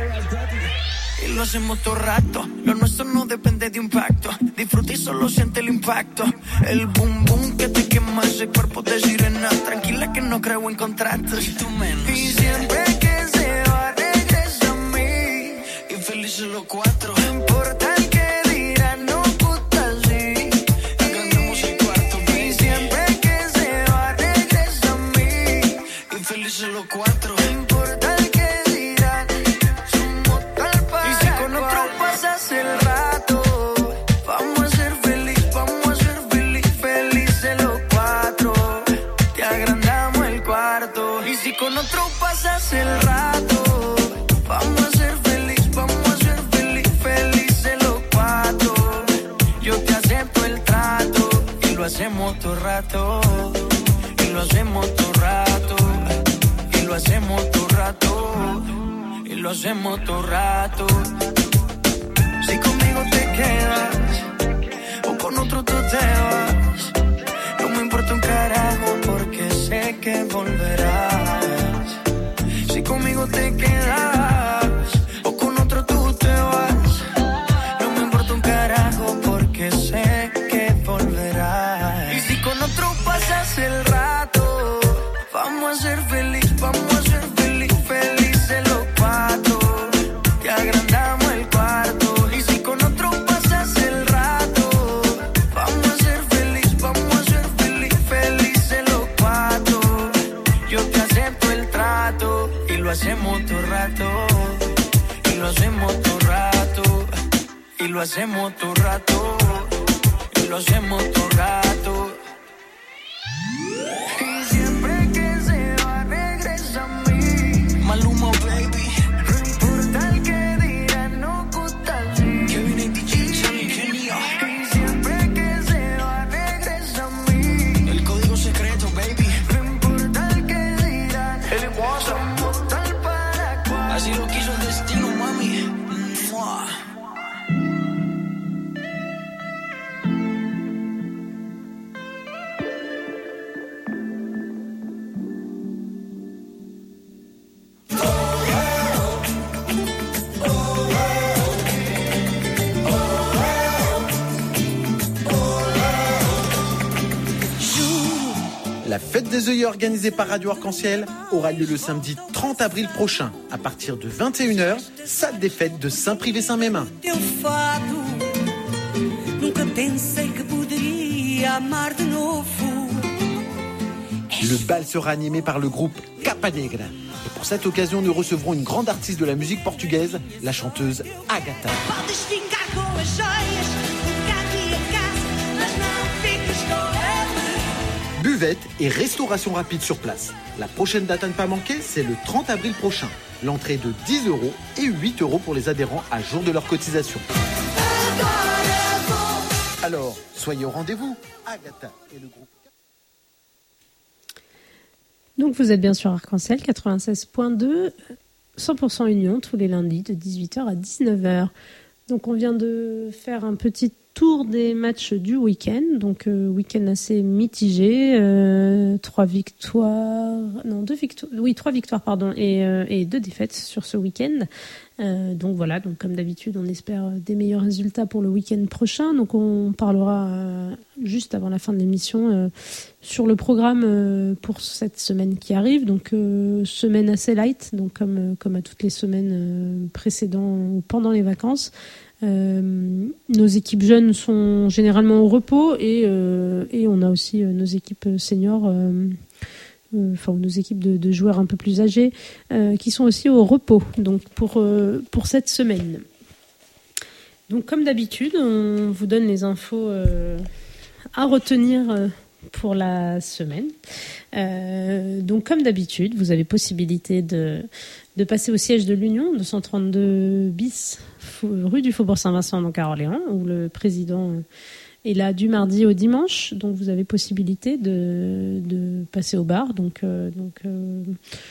Y lo hacemos todo rato. Lo nuestro no depende de un pacto. Disfruta y solo siente el impacto. El boom boom que te quema ese cuerpo de sirena. Tranquila que no creo en contratos. Y tú menos. Y siempre que se va regresa a mí. Y felices los cuatro. No importa el que dirán, no puta así. Agrandamos el cuarto, baby. Y siempre que se va regresa a mí. Y felices los cuatro. No importa el que dirán. Somos tal para. Y si con otro pasas el rato, vamos a ser feliz, vamos a ser feliz, felices los cuatro. Te agrandamos el cuarto. Y si con otro pasas el rato, vamos a ser feliz, vamos a ser feliz, hacemos todo rato, y lo hacemos todo rato, y lo hacemos todo rato, y lo hacemos todo rato. Si conmigo te quedas, o con otro tú te vas, no me importa un carajo porque sé que volverás. Si conmigo te quedas, o con otro tú te vas, no me importa un carajo porque sé que volverás. Y si con otro pasas el rato, vamos a ser feliz, vamos a ser feliz, felices los cuatro, que agrandamos el cuarto. Y si con otro pasas el rato, vamos a ser feliz, vamos a ser feliz, felices los cuatro. Yo te acepto el trato, y lo hacemos todo rato, y lo hacemos todo rato, y lo hacemos todo rato, y lo hacemos todo rato. Y siempre que se va regresa a mí. Maluma baby. No importa el que dirán, no gusta así. Kevin and D J, Sammy Kenia. Y siempre que se va regresa a mí. El código secreto baby. No importa el que dirán, el WhatsApp. Somos tal para cual. Así lo quiso el destino, mami. Mua. La fête des œillets organisée par Radio Arc-en-Ciel aura lieu le samedi trente avril prochain, à partir de vingt et une heures, salle des fêtes de Saint-Privé-Saint-Mémin. Teu fado, nunca pensei que poderia amar de novo. Le bal sera animé par le groupe Capa Negra. Et pour cette occasion, nous recevrons une grande artiste de la musique portugaise, la chanteuse Agatha. Podes ficar com as joias, o carro e a casa, mas não fiques com ele. Buvette et restauration rapide sur place. La prochaine date à ne pas manquer, c'est le trente avril prochain. L'entrée de dix euros et huit euros pour les adhérents à jour de leur cotisation. Alors, soyez au rendez-vous. Agatha et le groupe. Donc vous êtes bien sur Arc-en-Ciel quatre-vingt-seize point deux, cent pour cent Union, tous les lundis de dix-huit heures à dix-neuf heures. Donc on vient de faire un petit tour des matchs du week-end, donc euh, week-end assez mitigé, euh, trois victoires, non deux victoires, oui trois victoires pardon et, euh, et deux défaites sur ce week-end. Euh, donc voilà, donc comme d'habitude, on espère des meilleurs résultats pour le week-end prochain. Donc on parlera euh, juste avant la fin de l'émission euh, sur le programme euh, pour cette semaine qui arrive. Donc euh, semaine assez light, donc comme euh, comme à toutes les semaines euh, précédentes ou pendant les vacances. Euh, nos équipes jeunes sont généralement au repos et euh, et on a aussi euh, nos équipes seniors. Euh, enfin nos équipes de, de joueurs un peu plus âgés euh, qui sont aussi au repos donc pour euh, pour cette semaine. Donc comme d'habitude, on vous donne les infos euh, à retenir euh, pour la semaine. Euh, donc comme d'habitude, vous avez possibilité de de passer au siège de l'Union, deux cent trente-deux bis rue du Faubourg Saint-Vincent donc à Orléans, où le président est là du mardi au dimanche, donc vous avez possibilité de, de passer au bar, donc, euh, donc euh,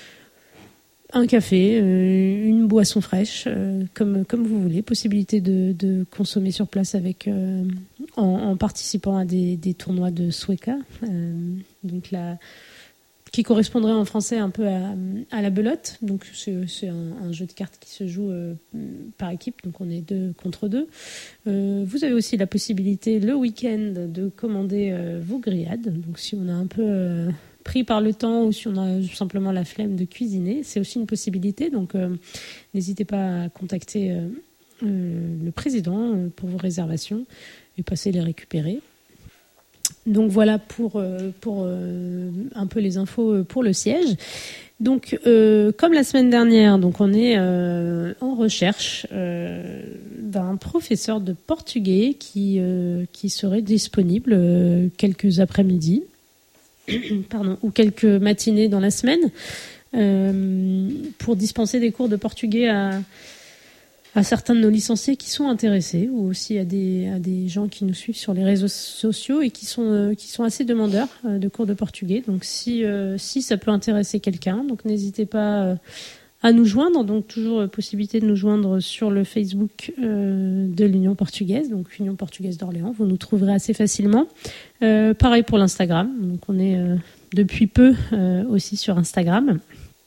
un café, euh, une boisson fraîche, euh, comme, comme vous voulez, possibilité de, de consommer sur place avec, euh, en, en participant à des, des tournois de Sueca, euh, donc la, qui correspondrait en français un peu à, à la belote. Donc c'est, c'est un, un jeu de cartes qui se joue euh, par équipe, donc on est deux contre deux. Euh, vous avez aussi la possibilité le week-end de commander euh, vos grillades. Donc si on a un peu euh, pris par le temps ou si on a simplement la flemme de cuisiner, c'est aussi une possibilité. Donc euh, n'hésitez pas à contacter euh, euh, le président euh, pour vos réservations et passer les récupérer. Donc voilà pour, euh, pour euh, un peu les infos pour le siège. Donc euh, comme la semaine dernière, donc on est euh, en recherche euh, d'un professeur de portugais qui, euh, qui serait disponible euh, quelques après-midi pardon, ou quelques matinées dans la semaine euh, pour dispenser des cours de portugais à, à certains de nos licenciés qui sont intéressés, ou aussi à des, à des gens qui nous suivent sur les réseaux sociaux et qui sont, euh, qui sont assez demandeurs euh, de cours de portugais. Donc si, euh, si ça peut intéresser quelqu'un, donc n'hésitez pas euh, à nous joindre. Donc toujours euh, possibilité de nous joindre sur le Facebook euh, de l'Union portugaise, donc Union portugaise d'Orléans. Vous nous trouverez assez facilement. Euh, pareil pour l'Instagram. Donc on est euh, depuis peu euh, aussi sur Instagram.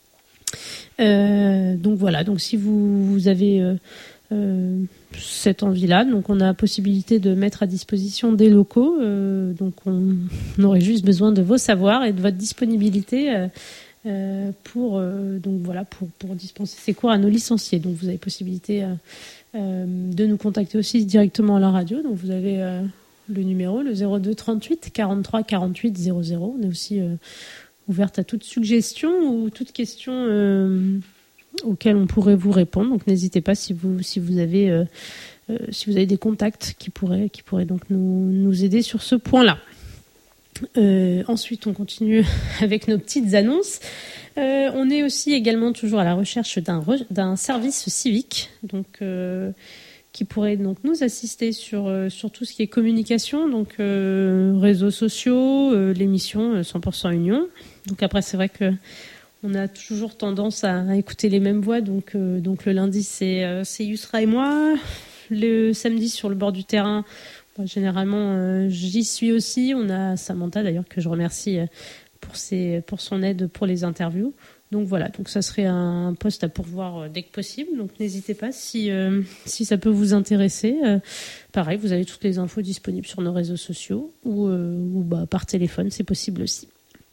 Euh, donc voilà, donc si vous, vous avez euh, euh, cette envie-là, donc on a la possibilité de mettre à disposition des locaux, euh, donc on, on aurait juste besoin de vos savoirs et de votre disponibilité euh, euh, pour, euh, donc voilà, pour, pour dispenser ces cours à nos licenciés. Donc vous avez possibilité euh, euh, de nous contacter aussi directement à la radio, donc vous avez euh, le numéro, le zéro deux trente-huit quarante-trois quarante-huit zéro zéro. On est aussi euh, ouverte à toute suggestion ou toute question euh, auxquelles on pourrait vous répondre. Donc n'hésitez pas si vous si vous avez euh, euh, si vous avez des contacts qui pourraient qui pourraient donc nous nous aider sur ce point-là. Euh, ensuite, on continue avec nos petites annonces. Euh, on est aussi également toujours à la recherche d'un re- d'un service civique, donc euh, qui pourrait donc nous assister sur euh, sur tout ce qui est communication, donc euh, réseaux sociaux, euh, l'émission cent pour cent Union. Donc après, c'est vrai que on a toujours tendance à, à écouter les mêmes voix. Donc euh, donc le lundi, c'est euh, c'est Yusra et moi. Le samedi, sur le bord du terrain, bon, généralement euh, j'y suis aussi. On a Samantha d'ailleurs, que je remercie pour ses pour son aide pour les interviews. Donc voilà, donc ça serait un poste à pourvoir dès que possible. Donc n'hésitez pas si euh, si ça peut vous intéresser. Euh, pareil, vous avez toutes les infos disponibles sur nos réseaux sociaux ou euh, ou bah par téléphone, c'est possible aussi.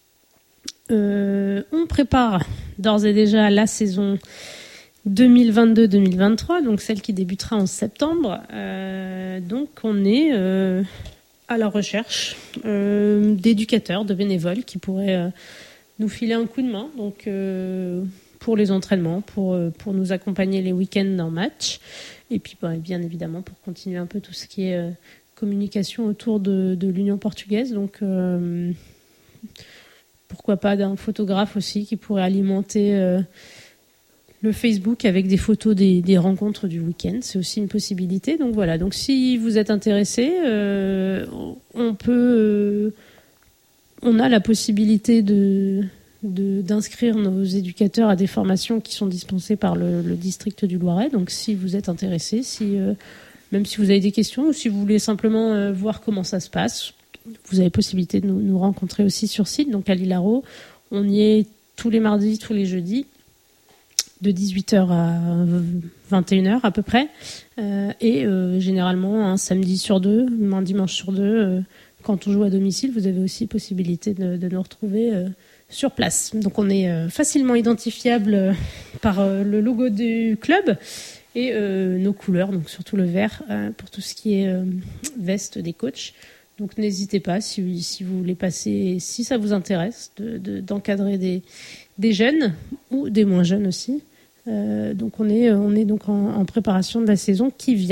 Euh, on prépare d'ores et déjà la saison deux mille vingt-deux deux mille vingt-trois, donc celle qui débutera en septembre. Euh, donc on est euh, à la recherche euh, d'éducateurs, de bénévoles qui pourraient euh, nous filer un coup de main, donc euh, pour les entraînements, pour euh, pour nous accompagner les week-ends en match, et puis bah, bien évidemment pour continuer un peu tout ce qui est euh, communication autour de, de l'Union portugaise. Donc euh, pourquoi pas d'un photographe aussi qui pourrait alimenter euh, le Facebook avec des photos des, des rencontres du week-end, c'est aussi une possibilité. Donc voilà, donc si vous êtes intéressé, euh, on peut euh, on a la possibilité de, de, d'inscrire nos éducateurs à des formations qui sont dispensées par le, le district du Loiret. Donc si vous êtes intéressé, si, euh, même si vous avez des questions ou si vous voulez simplement euh, voir comment ça se passe, vous avez possibilité de nous, nous rencontrer aussi sur site. Donc à Lilaro, on y est tous les mardis, tous les jeudis, de dix-huit heures à vingt et une heures à peu près. Euh, et euh, généralement un samedi sur deux, un dimanche sur deux, euh, quand on joue à domicile, vous avez aussi possibilité de, de nous retrouver euh, sur place. Donc on est euh, facilement identifiable euh, par euh, le logo du club et euh, nos couleurs, donc surtout le vert euh, pour tout ce qui est euh, veste des coachs. Donc n'hésitez pas, si, si vous voulez passer, si ça vous intéresse, de, de, d'encadrer des, des jeunes ou des moins jeunes aussi. Euh, donc on est, on est donc en, en préparation de la saison qui vient.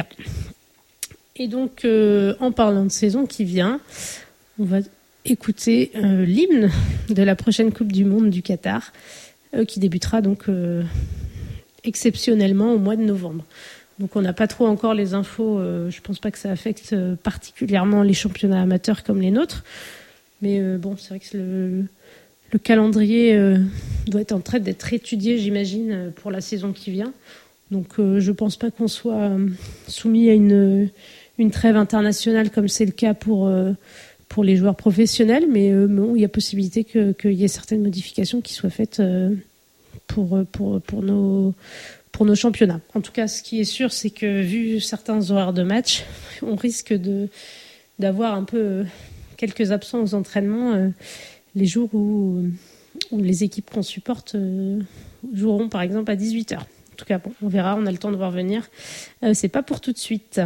Et donc, euh, en parlant de saison qui vient, on va écouter euh, l'hymne de la prochaine Coupe du Monde du Qatar, euh, qui débutera donc euh, exceptionnellement au mois de novembre. Donc, on n'a pas trop encore les infos. Euh, je ne pense pas que ça affecte euh, particulièrement les championnats amateurs comme les nôtres. Mais euh, bon, c'est vrai que le, le calendrier euh, doit être en train d'être étudié, j'imagine, pour la saison qui vient. Donc, euh, je ne pense pas qu'on soit euh, soumis à une... une trêve internationale comme c'est le cas pour, euh, pour les joueurs professionnels, mais euh, bon, il y a possibilité que, qu'il y ait certaines modifications qui soient faites euh, pour, pour, pour, nos, pour nos championnats. En tout cas, ce qui est sûr, c'est que vu certains horaires de match, on risque de, d'avoir un peu quelques absents aux entraînements euh, les jours où, où les équipes qu'on supporte euh, joueront par exemple à dix-huit heures. En tout cas, bon, on verra, on a le temps de voir venir. Euh, c'est pas pour tout de suite.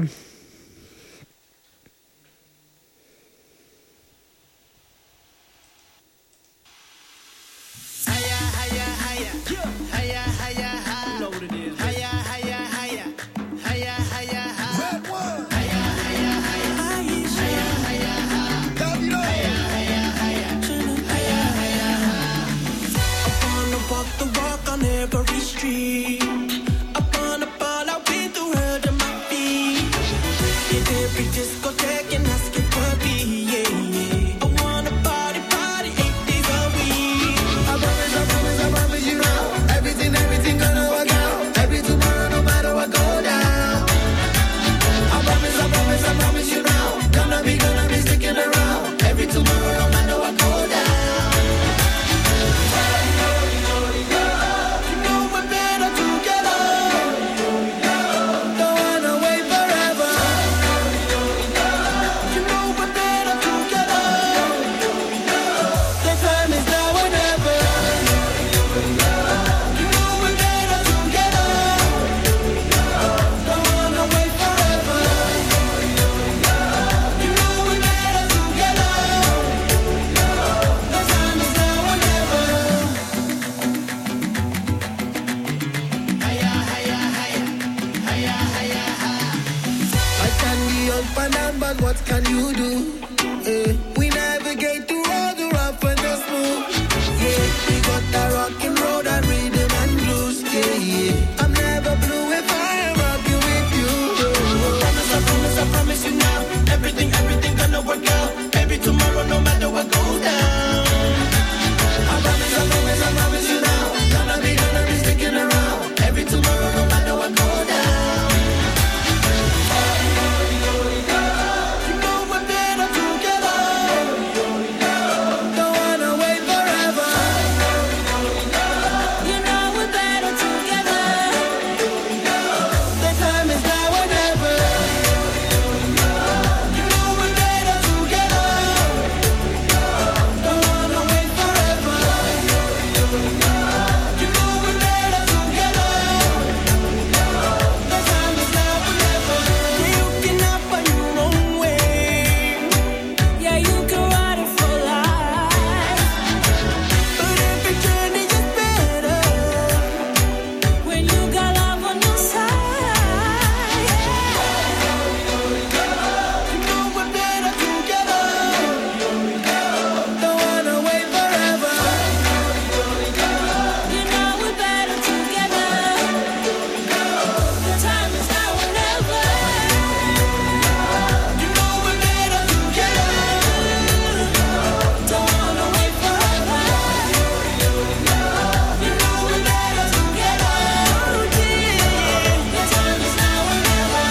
Street. I wanna fall out with the you do. Yeah. We navigate through all the rough and the smooth. Yeah, we got that rock and roll, that rhythm and blues. Yeah, yeah. I'm never blue if I am rocking with you. I promise, I promise, I promise you now. Everything, everything gonna work out. Baby, tomorrow, no matter what goes down. I promise, I promise, I promise you now. Gonna be, gonna be sticking around. Every tomorrow, no matter what goes down. You know we're better together. Don't wanna wait forever. You know we're better together. The time is now or never. You know we're better together. Don't wanna wait forever. You know we're better together. The time is now or never. You can up on your own way. Yeah, you can ride it for life. But every journey is better when you got love on your side. You know we're better together. Don't wanna wait forever. You know we're better together. The time is now or never. You know we're better together. Don't wanna wait forever. You know we're better together. The time is now or never.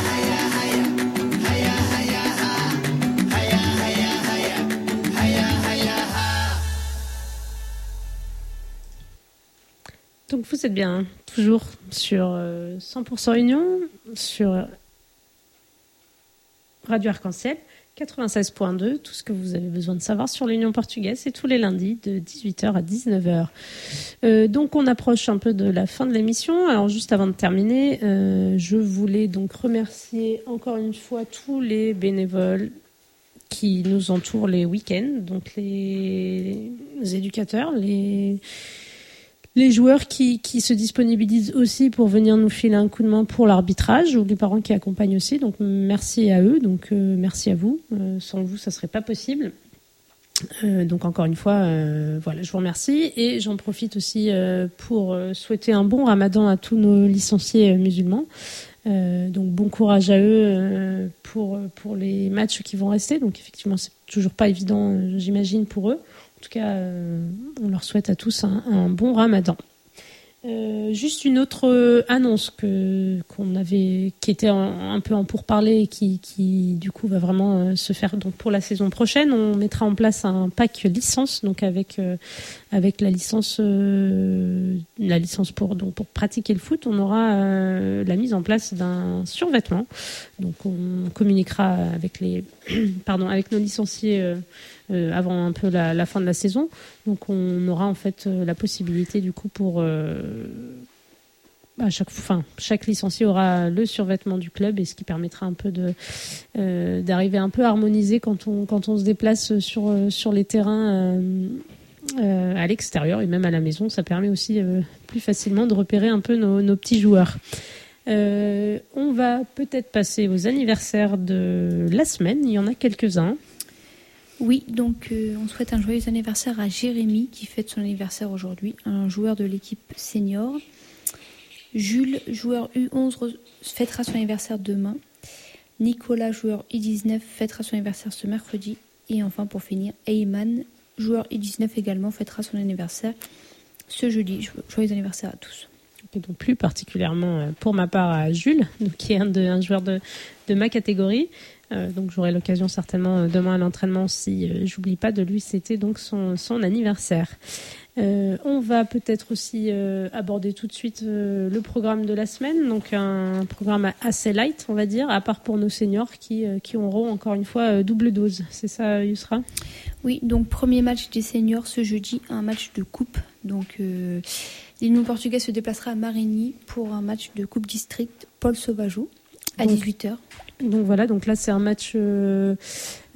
Donc vous êtes bien, hein, toujours sur euh, cent pour cent Union, sur Radio Arc-en-Ciel, quatre-vingt-seize point deux, tout ce que vous avez besoin de savoir sur l'Union portugaise, c'est tous les lundis de dix-huit heures à dix-neuf heures. Euh, donc on approche un peu de la fin de l'émission. Alors juste avant de terminer, euh, je voulais donc remercier encore une fois tous les bénévoles qui nous entourent les week-ends, donc les, les éducateurs, les... les joueurs qui, qui se disponibilisent aussi pour venir nous filer un coup de main pour l'arbitrage, ou les parents qui accompagnent aussi. Donc merci à eux, donc euh, merci à vous. Euh, sans vous, ça serait pas possible. Euh, donc encore une fois, euh, voilà, je vous remercie et j'en profite aussi euh, pour euh, souhaiter un bon Ramadan à tous nos licenciés euh, musulmans. Euh, donc bon courage à eux euh, pour pour les matchs qui vont rester. Donc effectivement, c'est toujours pas évident, euh, j'imagine, pour eux. En tout cas, euh, on leur souhaite à tous un, un bon Ramadan. Euh, juste une autre euh, annonce que qu'on avait, qui était en, un peu en pourparlers et qui, qui du coup va vraiment euh, se faire. Donc pour la saison prochaine, on mettra en place un pack licence, donc avec euh, avec la licence euh, la licence pour donc pour pratiquer le foot, on aura euh, la mise en place d'un survêtement. Donc on communiquera avec les pardon avec nos licenciés. Euh, Euh, avant un peu la, la fin de la saison. Donc on aura en fait euh, la possibilité du coup pour euh, à chaque fin chaque licencié aura le survêtement du club, et ce qui permettra un peu de euh, d'arriver un peu harmonisé quand on quand on se déplace sur sur les terrains euh, euh, à l'extérieur et même à la maison. Ça permet aussi euh, plus facilement de repérer un peu nos, nos petits joueurs. Euh, on va peut-être passer aux anniversaires de la semaine. Il y en a quelques-uns. Oui, donc euh, on souhaite un joyeux anniversaire à Jérémy qui fête son anniversaire aujourd'hui, un joueur de l'équipe senior. Jules, joueur U onze, fêtera son anniversaire demain. Nicolas, joueur U dix-neuf, fêtera son anniversaire ce mercredi. Et enfin, pour finir, Eyman, joueur U dix-neuf également, fêtera son anniversaire ce jeudi. Joyeux anniversaire à tous. Et donc plus particulièrement pour ma part à Jules, donc qui est un, de, un joueur de, de ma catégorie. Euh, donc j'aurai l'occasion certainement demain à l'entraînement, si euh, j'oublie pas de lui, c'était donc son, son anniversaire. Euh, on va peut-être aussi euh, aborder tout de suite euh, le programme de la semaine, donc un programme assez light, on va dire, à part pour nos seniors qui, euh, qui auront encore une fois euh, double dose. C'est ça, Yousra ? Oui, donc premier match des seniors ce jeudi, un match de coupe. Donc euh, l'Union portugaise se déplacera à Marigny pour un match de coupe district Paul Sauvageau à donc, dix-huit heures. Donc voilà, donc là c'est un match euh,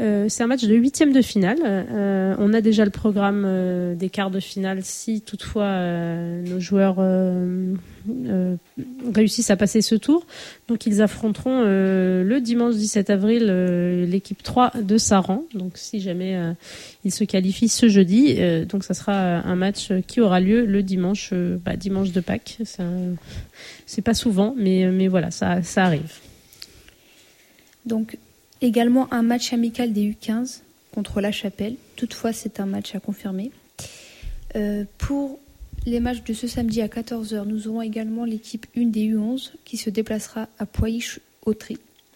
Euh, c'est un match de huitième de finale. Euh, on a déjà le programme euh, des quarts de finale si toutefois euh, nos joueurs euh, euh, réussissent à passer ce tour. Donc ils affronteront euh, le dimanche dix-sept avril euh, l'équipe trois de Saran. Donc si jamais euh, ils se qualifient ce jeudi, euh, donc ça sera un match qui aura lieu le dimanche, euh, bah, dimanche de Pâques. C'est, un, c'est pas souvent, mais mais voilà, ça ça arrive. Donc également un match amical des U quinze contre La Chapelle. Toutefois, c'est un match à confirmer. Euh, pour les matchs de ce samedi à quatorze heures, nous aurons également l'équipe un des U onze qui se déplacera à Poilly-Autry.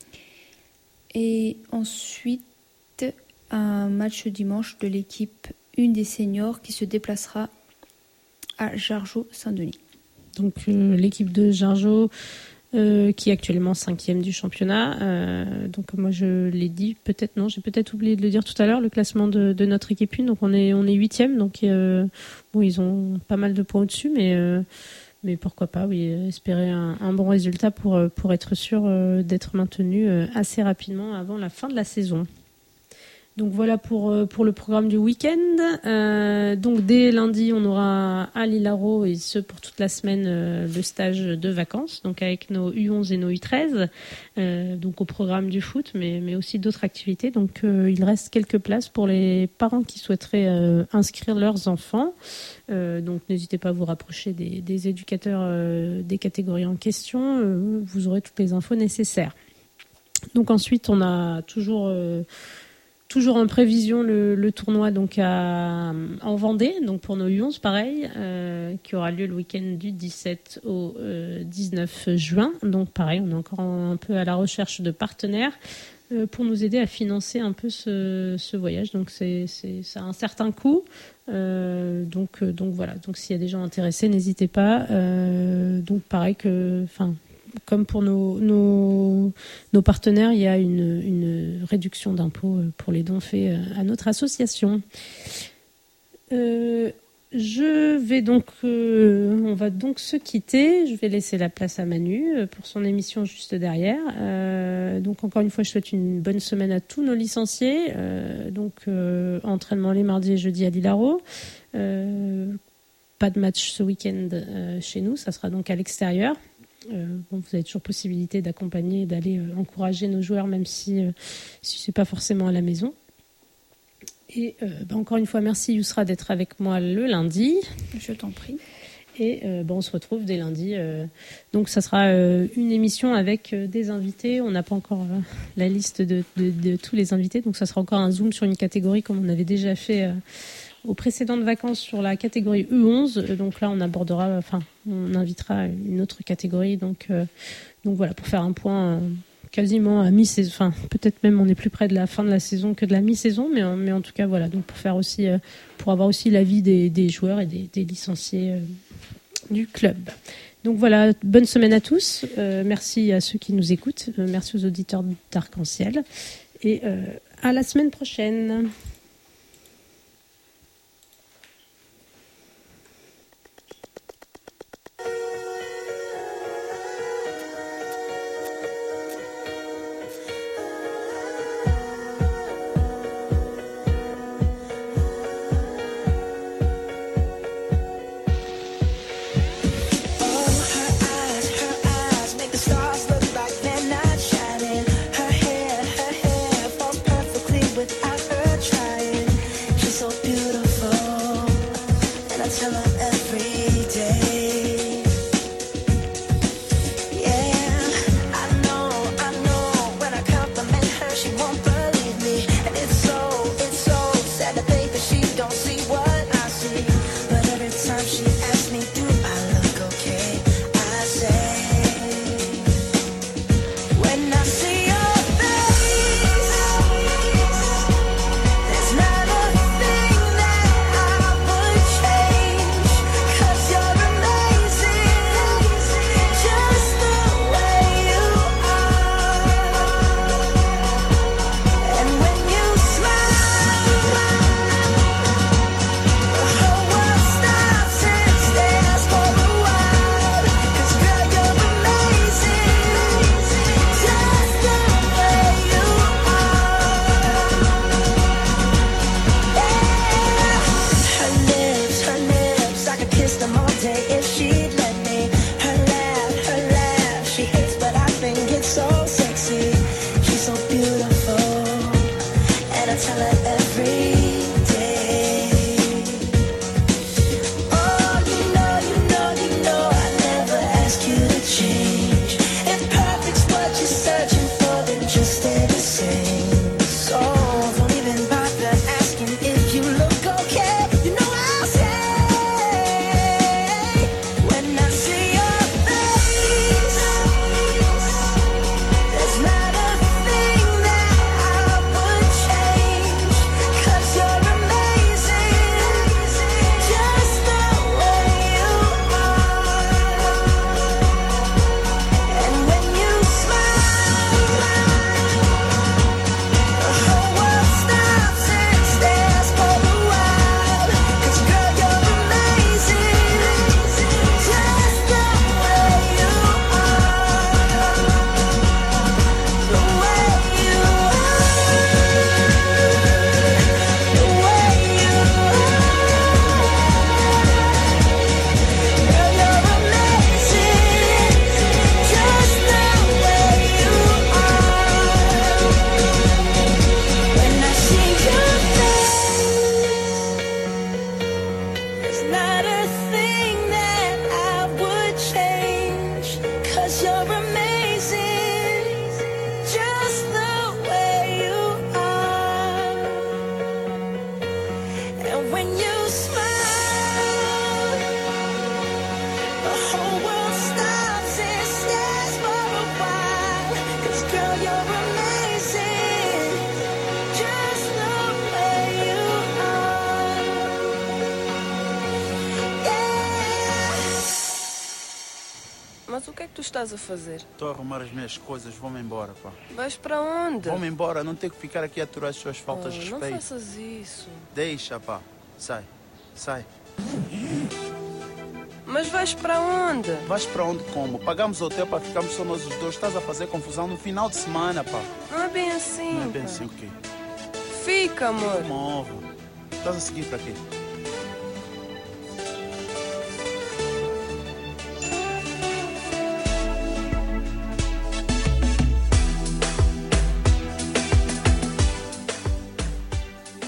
Et ensuite, un match dimanche de l'équipe un des seniors qui se déplacera à Jargeau-Saint-Denis. Donc euh, l'équipe de Jargeau euh, qui est actuellement cinquième du championnat. Euh, donc moi je l'ai dit, peut-être non, j'ai peut-être oublié de le dire tout à l'heure, le classement de, de notre équipe un. Donc on est on est huitième. Donc euh, bon, ils ont pas mal de points au-dessus, mais euh, mais pourquoi pas, oui, espérer un, un bon résultat pour pour être sûr euh, d'être maintenu euh, assez rapidement avant la fin de la saison. Donc voilà pour pour le programme du week-end. Euh, donc dès lundi, on aura à Lilaro, et ce pour toute la semaine, euh, le stage de vacances, donc avec nos U onze et nos U treize, euh, donc au programme du foot, mais mais aussi d'autres activités. Donc euh, il reste quelques places pour les parents qui souhaiteraient euh, inscrire leurs enfants. Euh, donc n'hésitez pas à vous rapprocher des, des éducateurs euh, des catégories en question. Euh, vous aurez toutes les infos nécessaires. Donc ensuite, on a toujours euh, Toujours en prévision le, le tournoi donc à, en Vendée, donc pour nos U onze pareil, euh, qui aura lieu le week-end du dix-sept au euh, dix-neuf juin. Donc pareil, on est encore un peu à la recherche de partenaires euh, pour nous aider à financer un peu ce, ce voyage. Donc c'est, c'est, ça a un certain coût. Euh, donc, donc voilà, donc s'il y a des gens intéressés, n'hésitez pas. Euh, donc pareil que... enfin. Comme pour nos, nos, nos partenaires, il y a une, une réduction d'impôts pour les dons faits à notre association. Euh, je vais donc, euh, on va donc se quitter. Je vais laisser la place à Manu pour son émission juste derrière. Euh, donc encore une fois, je souhaite une bonne semaine à tous nos licenciés. Euh, donc euh, entraînement les mardis et jeudis à Lilaro. Euh, pas de match ce week-end euh, chez nous, ça sera donc à l'extérieur. Euh, bon, vous avez toujours possibilité d'accompagner et d'aller euh, encourager nos joueurs, même si, euh, si ce n'est pas forcément à la maison. Et euh, bah, encore une fois, merci Yousra d'être avec moi le lundi. Je t'en prie. Et euh, bah, on se retrouve dès lundi. Euh, donc ça sera euh, une émission avec euh, des invités. On n'a pas encore euh, la liste de, de, de tous les invités, donc ça sera encore un zoom sur une catégorie comme on avait déjà fait euh, aux précédentes vacances sur la catégorie U onze. Donc là, on abordera, enfin, on invitera une autre catégorie. Donc, euh, donc voilà, pour faire un point euh, quasiment à mi-saison. Enfin, peut-être même on est plus près de la fin de la saison que de la mi-saison, mais, mais en tout cas, voilà. Donc pour faire aussi, euh, pour avoir aussi l'avis des, des joueurs et des, des licenciés euh, du club. Donc voilà, bonne semaine à tous. Euh, merci à ceux qui nous écoutent. Euh, merci aux auditeurs d'Arc-en-Ciel. Et euh, à la semaine prochaine. Without her trying tell her every day. Oh, you know, you know, you know I never ask you to change. If perfect's what you're searching for, then just stay the same. So don't even bother asking if you look okay. You know I'll say when I see your face, there's not a thing that I would change. 'Cause you're amazing, just the way you are. And when you smile, the whole world stops and stares for a while. 'Cause girl, you're amazing, just the way you are. The way you are, the way you are. Girl, you're amazing, just the way you are. When I see your face, there's not a thing that I would change. 'Cause you're amazing, just the way you are. And when you smile, the whole world stops and stares for a while. 'Cause girl, you're amazing, just the way you are. Mas o que é que tu estás a fazer? Estou a arrumar as minhas coisas, vou-me embora, pá. Vais para onde? Vou-me embora, não tenho que ficar aqui a aturar as suas faltas Oh, de não respeito. faças isso. Deixa, pá. Sai, sai. Mas vais para onde? Vais para onde como? Pagamos hotel para ficarmos só nós os dois. Estás a fazer confusão no final de semana, pá. Não é bem assim. Não é bem pá. assim o quê? Fica, amor. Morro. Estás a seguir para quê?